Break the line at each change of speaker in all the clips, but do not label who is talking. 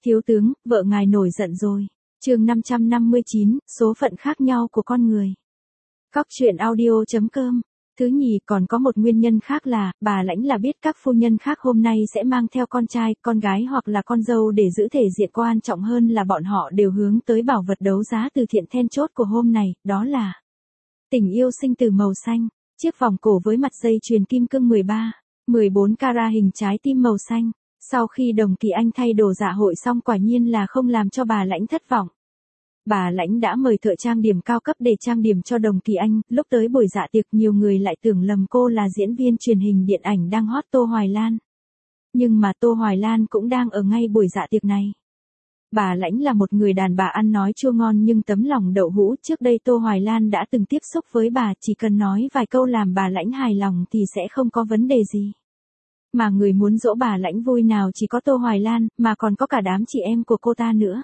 Thiếu tướng, vợ ngài nổi giận rồi. Chương 559, số phận khác nhau của con người. Góc truyện audio.com. Thứ nhì, còn có một nguyên nhân khác là, bà Lãnh là biết các phu nhân khác hôm nay sẽ mang theo con trai, con gái hoặc là con dâu để giữ thể diện, quan trọng hơn là bọn họ đều hướng tới bảo vật đấu giá từ thiện then chốt của hôm này, đó là tình yêu sinh tử màu xanh, chiếc vòng cổ với mặt dây chuyền kim cương 14 carat hình trái tim màu xanh. Sau khi Đồng Kỳ Anh thay đồ dạ hội xong quả nhiên là không làm cho bà Lãnh thất vọng. Bà Lãnh đã mời thợ trang điểm cao cấp để trang điểm cho Đồng Kỳ Anh, lúc tới buổi dạ tiệc nhiều người lại tưởng lầm cô là diễn viên truyền hình điện ảnh đang hot Tô Hoài Lan. Nhưng mà Tô Hoài Lan cũng đang ở ngay buổi dạ tiệc này. Bà Lãnh là một người đàn bà ăn nói chua ngon nhưng tấm lòng đậu hũ, trước đây Tô Hoài Lan đã từng tiếp xúc với bà, chỉ cần nói vài câu làm bà Lãnh hài lòng thì sẽ không có vấn đề gì. Mà người muốn dỗ bà Lãnh vui nào chỉ có Tô Hoài Lan, mà còn có cả đám chị em của cô ta nữa.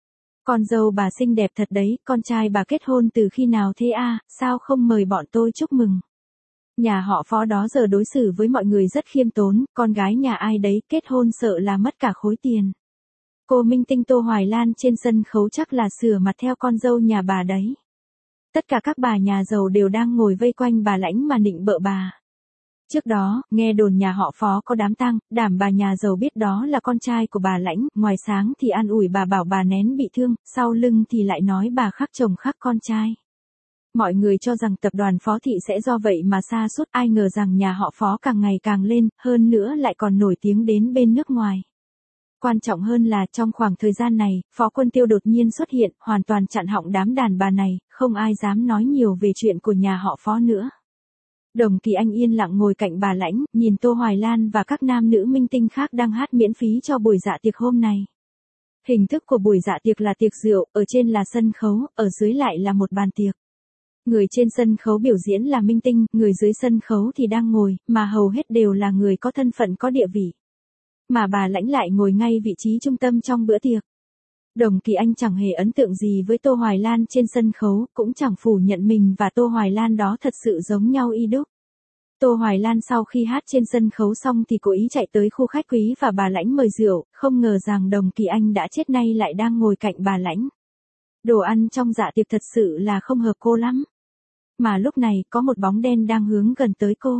Con dâu bà xinh đẹp thật đấy, con trai bà kết hôn từ khi nào thế à, sao không mời bọn tôi chúc mừng. Nhà họ Phó đó giờ đối xử với mọi người rất khiêm tốn, con gái nhà ai đấy kết hôn sợ là mất cả khối tiền. Cô minh tinh Tô Hoài Lan trên sân khấu chắc là sửa mặt theo con dâu nhà bà đấy. Tất cả các bà nhà giàu đều đang ngồi vây quanh bà Lãnh mà nịnh bợ bà. Trước đó, nghe đồn nhà họ Phó có đám tang, đảm bà nhà giàu biết đó là con trai của bà Lãnh, ngoài sáng thì an ủi bà bảo bà nén bị thương, sau lưng thì lại nói bà khắc chồng khắc con trai. Mọi người cho rằng tập đoàn Phó Thị sẽ do vậy mà sa sút, ai ngờ rằng nhà họ Phó càng ngày càng lên, hơn nữa lại còn nổi tiếng đến bên nước ngoài. Quan trọng hơn là trong khoảng thời gian này, Phó Quân Tiêu đột nhiên xuất hiện, hoàn toàn chặn họng đám đàn bà này, không ai dám nói nhiều về chuyện của nhà họ Phó nữa. Đồng Kỳ Anh yên lặng ngồi cạnh bà Lãnh, nhìn Tô Hoài Lan và các nam nữ minh tinh khác đang hát miễn phí cho buổi dạ tiệc hôm nay. Hình thức của buổi dạ tiệc là tiệc rượu, ở trên là sân khấu, ở dưới lại là một bàn tiệc. Người trên sân khấu biểu diễn là minh tinh, người dưới sân khấu thì đang ngồi, mà hầu hết đều là người có thân phận có địa vị. Mà bà Lãnh lại ngồi ngay vị trí trung tâm trong bữa tiệc. Đồng Kỳ Anh chẳng hề ấn tượng gì với Tô Hoài Lan trên sân khấu, cũng chẳng phủ nhận mình và Tô Hoài Lan đó thật sự giống nhau y đúc. Tô Hoài Lan sau khi hát trên sân khấu xong thì cố ý chạy tới khu khách quý và bà Lãnh mời rượu, không ngờ rằng Đồng Kỳ Anh đã chết nay lại đang ngồi cạnh bà Lãnh. Đồ ăn trong dạ tiệc thật sự là không hợp cô lắm. Mà lúc này có một bóng đen đang hướng gần tới cô.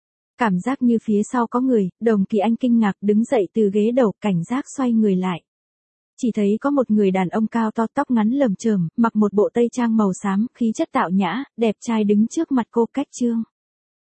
Cảm giác như phía sau có người, Đồng Kỳ Anh kinh ngạc đứng dậy từ ghế đầu, cảnh giác xoay người lại. Chỉ thấy có một người đàn ông cao to, tóc ngắn lởm chởm, mặc một bộ tây trang màu xám, khí chất tạo nhã, đẹp trai đứng trước mặt cô. Cách trương